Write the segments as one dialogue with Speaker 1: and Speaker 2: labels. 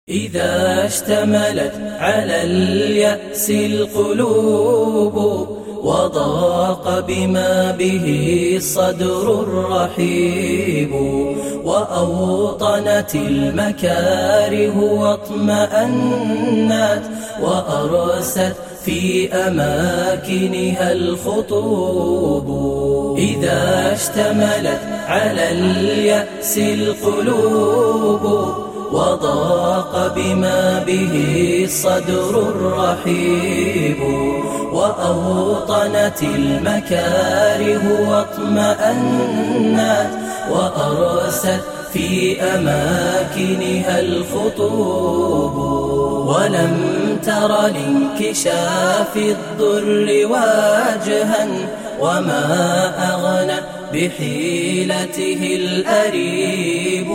Speaker 1: إذا اشتملت على اليأس القلوب وضاق بما به الصدر الرحيب وأوطنت المكاره واطمأنت وأرست في أماكنها الخطوب. إذا اشتملت على اليأس القلوب وضاق بما به الصدر الرحيب وأوطنت المكاره واطمأنت وأرست في أماكنها الخطوب. ولم تر لانكشاف الضر واجها وما أغنى بحيلته الأريب.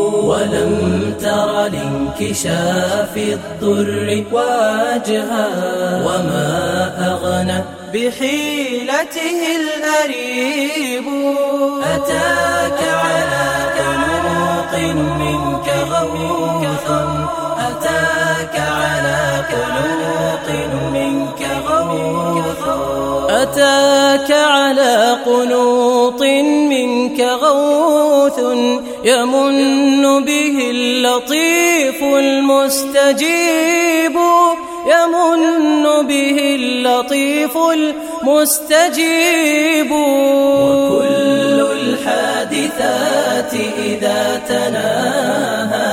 Speaker 1: ولم تر لانكشاف الضر واجها وما أغنى بحيلته الأريب. أتاك على كنوط منك غوث، أتاك على كنوط منك غوث، أتاك على قنوط منك غوث يمن به اللطيف المستجيب، يمن به اللطيف المستجيب. وكل الحادثات إذا تناهى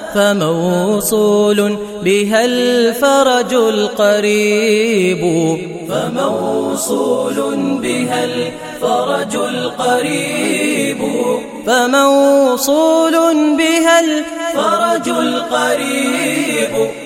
Speaker 1: فموصول بها الفرج القريب، فموصول بها الفرج القريب، فموصول بها الفرج القريب.